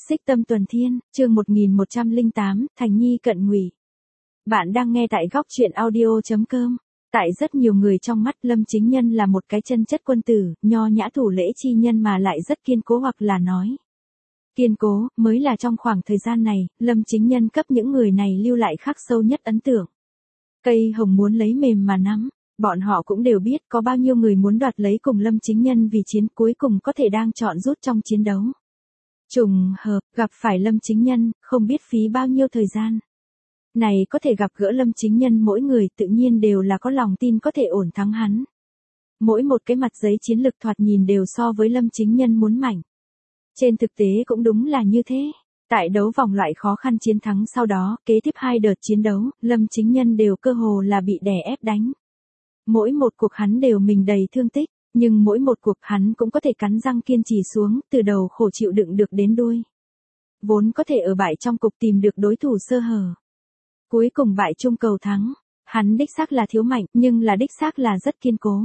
Xích Tâm Tuần Thiên, chương 1108, Thành Nhi cận ngụy. Bạn đang nghe tại góc truyện audio.com. Tại rất nhiều người trong mắt Lâm Chính Nhân là một cái chân chất quân tử, nho nhã thủ lễ chi nhân mà lại rất kiên cố, hoặc là nói kiên cố, mới là trong khoảng thời gian này, Lâm Chính Nhân cấp những người này lưu lại khắc sâu nhất ấn tượng. Cây hồng muốn lấy mềm mà nắm, bọn họ cũng đều biết có bao nhiêu người muốn đoạt lấy cùng Lâm Chính Nhân vì chiến, cuối cùng có thể đang chọn rút trong chiến đấu. Trùng hợp, gặp phải Lâm Chính Nhân, không biết phí bao nhiêu thời gian. Này có thể gặp gỡ Lâm Chính Nhân, mỗi người tự nhiên đều là có lòng tin có thể ổn thắng hắn. Mỗi một cái mặt giấy chiến lực thoạt nhìn đều so với Lâm Chính Nhân muốn mạnh. Trên thực tế cũng đúng là như thế. Tại đấu vòng loại khó khăn chiến thắng sau đó, kế tiếp 2 đợt chiến đấu, Lâm Chính Nhân đều cơ hồ là bị đè ép đánh. Mỗi một cuộc hắn đều mình đầy thương tích, nhưng mỗi một cuộc hắn cũng có thể cắn răng kiên trì xuống, từ đầu khổ chịu đựng được đến đuôi. Vốn có thể ở bại trong cục tìm được đối thủ sơ hở. Cuối cùng bại chung cầu thắng, hắn đích xác là thiếu mạnh, nhưng là đích xác là rất kiên cố.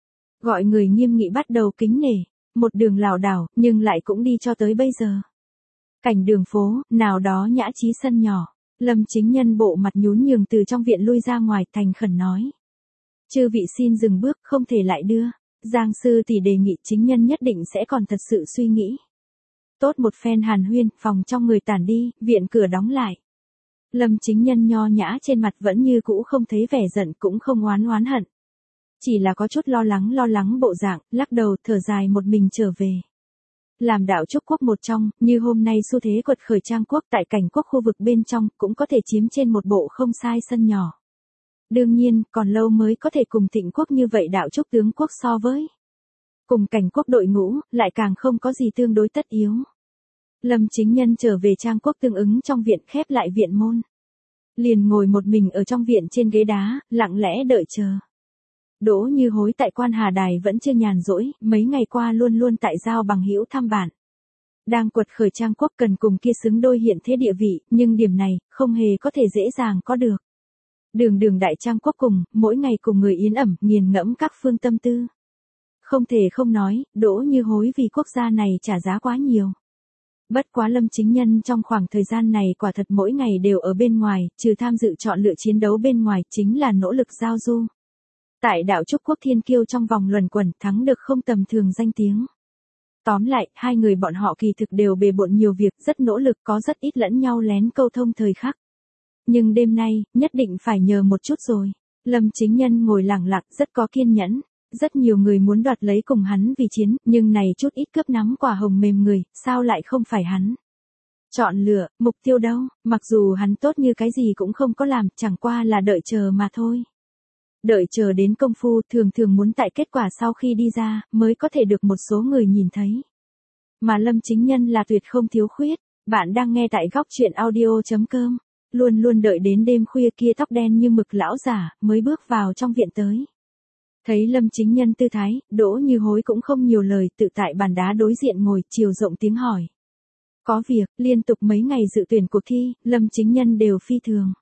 Gọi người nghiêm nghị bắt đầu kính nể, một đường lảo đảo, nhưng lại cũng đi cho tới bây giờ. Cảnh đường phố, nào đó nhã trí sân nhỏ, Lâm Chính Nhân bộ mặt nhún nhường từ trong viện lui ra ngoài, thành khẩn nói. Chư vị xin dừng bước, không thể lại đưa. Giang sư tỷ đề nghị Chính Nhân nhất định sẽ còn thật sự suy nghĩ. Tốt một phen hàn huyên, phòng trong người tản đi, viện cửa đóng lại. Lâm Chính Nhân nho nhã trên mặt vẫn như cũ không thấy vẻ giận, cũng không oán hận. Chỉ là có chút lo lắng bộ dạng, lắc đầu thở dài một mình trở về. Làm đạo trúc quốc một trong, như hôm nay xu thế quật khởi Trang quốc tại cảnh quốc khu vực bên trong, cũng có thể chiếm trên một bộ không sai sân nhỏ. Đương nhiên, còn lâu mới có thể cùng Thịnh quốc như vậy đạo trúc tướng quốc so với. Cùng cảnh quốc đội ngũ, lại càng không có gì tương đối tất yếu. Lâm Chính Nhân trở về Trang quốc tương ứng trong viện, khép lại viện môn. Liền ngồi một mình ở trong viện trên ghế đá, lặng lẽ đợi chờ. Đỗ Như Hối tại Quan Hà Đài vẫn chưa nhàn rỗi, mấy ngày qua luôn luôn tại giao bằng hữu thăm bạn. Đang quật khởi Trang quốc cần cùng kia xứng đôi hiện thế địa vị, nhưng điểm này, không hề có thể dễ dàng có được. Đường đại Trang quốc cùng, mỗi ngày cùng người yến ẩm, nghiền ngẫm các phương tâm tư. Không thể không nói, Đỗ Như Hối vì quốc gia này trả giá quá nhiều. Bất quá Lâm Chính Nhân trong khoảng thời gian này quả thật mỗi ngày đều ở bên ngoài, trừ tham dự chọn lựa chiến đấu bên ngoài, chính là nỗ lực giao du. Tại đạo trúc quốc thiên kiêu trong vòng luẩn quẩn, thắng được không tầm thường danh tiếng. Tóm lại, hai người bọn họ kỳ thực đều bề bộn nhiều việc, rất nỗ lực, có rất ít lẫn nhau lén câu thông thời khắc. Nhưng đêm nay, nhất định phải nhờ một chút rồi. Lâm Chính Nhân ngồi lặng lặng, rất có kiên nhẫn. Rất nhiều người muốn đoạt lấy cùng hắn vì chiến, nhưng này chút ít cướp nắm quả hồng mềm người, sao lại không phải hắn? Chọn lựa, mục tiêu đâu, mặc dù hắn tốt như cái gì cũng không có làm, chẳng qua là đợi chờ mà thôi. Đợi chờ đến công phu, thường muốn tại kết quả sau khi đi ra, mới có thể được một số người nhìn thấy. Mà Lâm Chính Nhân là tuyệt không thiếu khuyết. Bạn đang nghe tại góc truyện audio.com. Luôn đợi đến đêm khuya kia tóc đen như mực lão giả, mới bước vào trong viện tới. Thấy Lâm Chính Nhân tư thái, Đỗ Như Hối cũng không nhiều lời, tự tại bàn đá đối diện ngồi, chiều rộng tiếng hỏi. Có việc, liên tục mấy ngày dự tuyển cuộc thi, Lâm Chính Nhân đều phi thường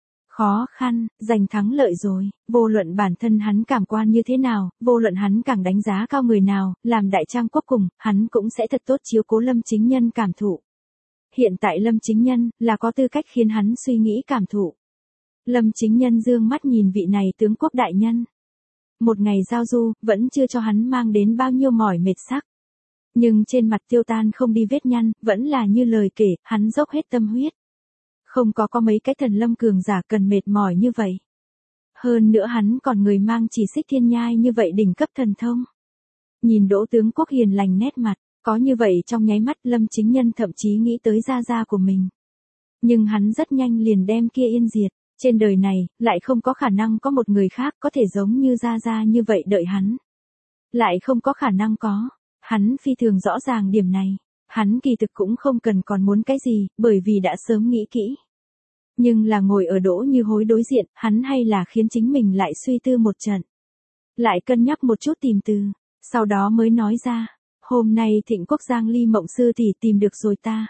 khó khăn, giành thắng lợi rồi, vô luận bản thân hắn cảm quan như thế nào, vô luận hắn càng đánh giá cao người nào, làm đại Trang quốc cùng, hắn cũng sẽ thật tốt chiếu cố Lâm Chính Nhân cảm thụ. Hiện tại Lâm Chính Nhân, là có tư cách khiến hắn suy nghĩ cảm thụ. Lâm Chính Nhân dương mắt nhìn vị này tướng quốc đại nhân. Một ngày giao du, vẫn chưa cho hắn mang đến bao nhiêu mỏi mệt sắc. Nhưng trên mặt tiêu tan không đi vết nhăn, vẫn là như lời kể, hắn dốc hết tâm huyết. Không có mấy cái thần lâm cường giả cần mệt mỏi như vậy. Hơn nữa hắn còn người mang chỉ xích thiên nhai như vậy đỉnh cấp thần thông. Nhìn Đỗ tướng quốc hiền lành nét mặt, có như vậy trong nháy mắt Lâm Chính Nhân thậm chí nghĩ tới gia của mình. Nhưng hắn rất nhanh liền đem kia yên diệt. Trên đời này, lại không có khả năng có một người khác có thể giống như gia như vậy đợi hắn. Lại không có khả năng có. Hắn phi thường rõ ràng điểm này. Hắn kỳ thực cũng không cần còn muốn cái gì, bởi vì đã sớm nghĩ kỹ. Nhưng là ngồi ở Đỗ Như Hối đối diện, hắn hay là khiến chính mình lại suy tư một trận. Lại cân nhắc một chút tìm từ, sau đó mới nói ra, hôm nay Thịnh quốc Giang Ly Mộng sư tỷ tìm được rồi ta.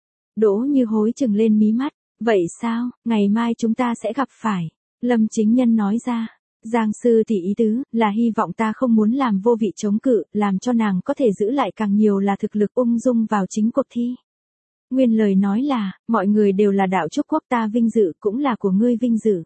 Đỗ Như Hối chừng lên mí mắt, vậy sao, ngày mai chúng ta sẽ gặp phải. Lâm Chính Nhân nói ra. Giang sư tỷ ý tứ, là hy vọng ta không muốn làm vô vị chống cự, làm cho nàng có thể giữ lại càng nhiều là thực lực ung dung vào chính cuộc thi. Nguyên lời nói là, mọi người đều là đạo trúc quốc, ta vinh dự cũng là của ngươi vinh dự.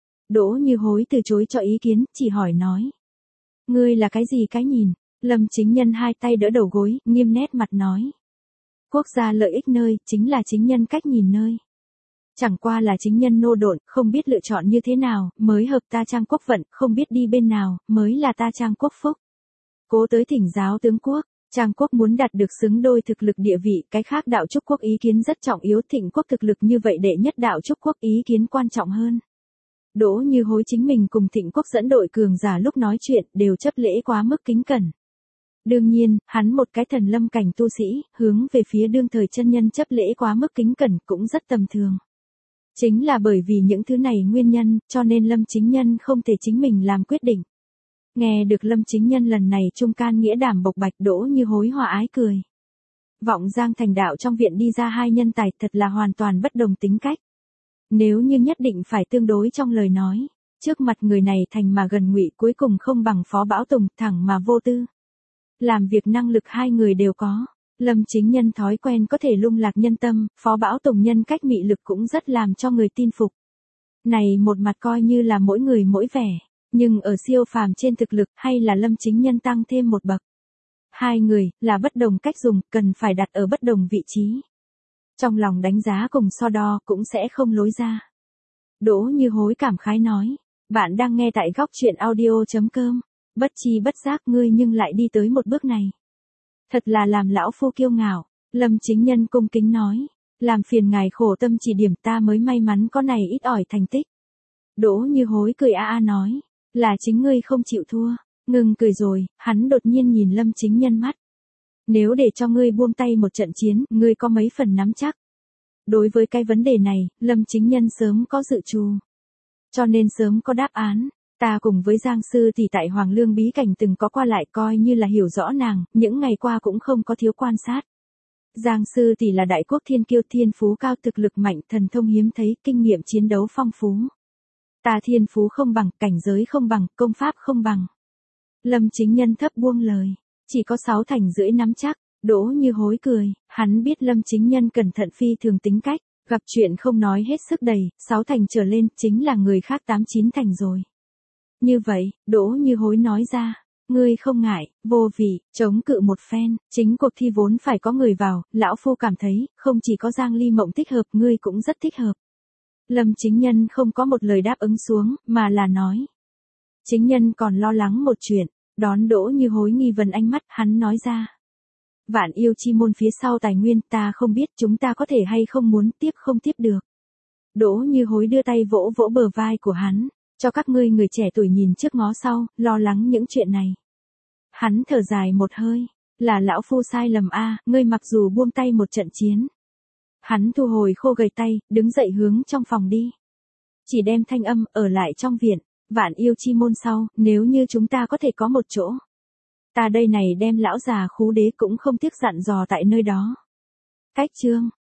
Đỗ Như Hối từ chối cho ý kiến, chỉ hỏi nói. Ngươi là cái gì cái nhìn? Lâm Chính Nhân hai tay đỡ đầu gối, nghiêm nét mặt nói. Quốc gia lợi ích nơi, chính là chính nhân cách nhìn nơi. Chẳng qua là chính nhân nô độn, không biết lựa chọn như thế nào, mới hợp ta Trang quốc vận, không biết đi bên nào, mới là ta Trang quốc phúc. Cố tới thỉnh giáo tướng quốc, Trang quốc muốn đạt được xứng đôi thực lực địa vị, cái khác đạo trúc quốc ý kiến rất trọng yếu, Thịnh quốc thực lực như vậy đệ nhất đạo trúc quốc ý kiến quan trọng hơn. Đỗ Như Hối chính mình cùng Thịnh quốc dẫn đội cường giả lúc nói chuyện đều chấp lễ quá mức kính cẩn. Đương nhiên, hắn một cái thần lâm cảnh tu sĩ, hướng về phía đương thời chân nhân chấp lễ quá mức kính cẩn cũng rất tầm thường. Chính là bởi vì những thứ này nguyên nhân, cho nên Lâm Chính Nhân không thể chính mình làm quyết định. Nghe được Lâm Chính Nhân lần này trung can nghĩa đảm bộc bạch, Đỗ Như Hối hòa ái cười. Vọng Giang thành đạo trong viện đi ra hai nhân tài thật là hoàn toàn bất đồng tính cách. Nếu như nhất định phải tương đối trong lời nói, trước mặt người này thành mà gần Ngụy cuối cùng không bằng Phó Bảo Tùng, thẳng mà vô tư. Làm việc năng lực hai người đều có. Lâm Chính Nhân thói quen có thể lung lạc nhân tâm, Phó Bảo Tùng nhân cách mị lực cũng rất làm cho người tin phục. Này một mặt coi như là mỗi người mỗi vẻ, nhưng ở siêu phàm trên thực lực hay là Lâm Chính Nhân tăng thêm một bậc. Hai người là bất đồng cách dùng, cần phải đặt ở bất đồng vị trí. Trong lòng đánh giá cùng so đo cũng sẽ không lối ra. Đỗ Như Hối cảm khái nói, bạn đang nghe tại góc truyện audio.com, bất chi bất giác ngươi nhưng lại đi tới một bước này. Thật là làm lão phu kiêu ngạo, Lâm Chính Nhân cung kính nói, làm phiền ngài khổ tâm chỉ điểm ta mới may mắn có này ít ỏi thành tích. Đỗ Như Hối cười nói, là chính ngươi không chịu thua, ngừng cười rồi, hắn đột nhiên nhìn Lâm Chính Nhân mắt. Nếu để cho ngươi buông tay một trận chiến, ngươi có mấy phần nắm chắc. Đối với cái vấn đề này, Lâm Chính Nhân sớm có dự trù. Cho nên sớm có đáp án. Ta cùng với Giang Sư thì tại Hoàng Lương bí cảnh từng có qua lại coi như là hiểu rõ nàng, những ngày qua cũng không có thiếu quan sát. Giang Sư thì là đại quốc thiên kiêu, thiên phú cao, thực lực mạnh, thần thông hiếm thấy, kinh nghiệm chiến đấu phong phú. Ta thiên phú không bằng, cảnh giới không bằng, công pháp không bằng. Lâm Chính Nhân thấp buông lời, chỉ có 6 thành rưỡi nắm chắc. Đỗ Như Hối cười, hắn biết Lâm Chính Nhân cẩn thận phi thường tính cách, gặp chuyện không nói hết sức đầy, 6 thành trở lên chính là người khác 8-9 thành rồi. Như vậy, Đỗ Như Hối nói ra, ngươi không ngại, vô vị, chống cự một phen, chính cuộc thi vốn phải có người vào, lão phu cảm thấy, không chỉ có Giang Ly Mộng thích hợp, ngươi cũng rất thích hợp. Lâm Chính Nhân không có một lời đáp ứng xuống, mà là nói. Chính Nhân còn lo lắng một chuyện, đón Đỗ Như Hối nghi vấn ánh mắt, hắn nói ra. Vạn yêu chi môn phía sau tài nguyên, ta không biết chúng ta có thể hay không muốn tiếp không tiếp được. Đỗ Như Hối đưa tay vỗ vỗ bờ vai của hắn. Cho các ngươi người trẻ tuổi nhìn trước ngó sau, lo lắng những chuyện này. Hắn thở dài một hơi, là lão phu sai lầm ngươi mặc dù buông tay một trận chiến. Hắn thu hồi khô gầy tay, đứng dậy hướng trong phòng đi. Chỉ đem thanh âm ở lại trong viện, vạn yêu chi môn sau, nếu như chúng ta có thể có một chỗ. Ta đây này đem lão già Khú Đế cũng không tiếc dặn dò tại nơi đó. Cách chương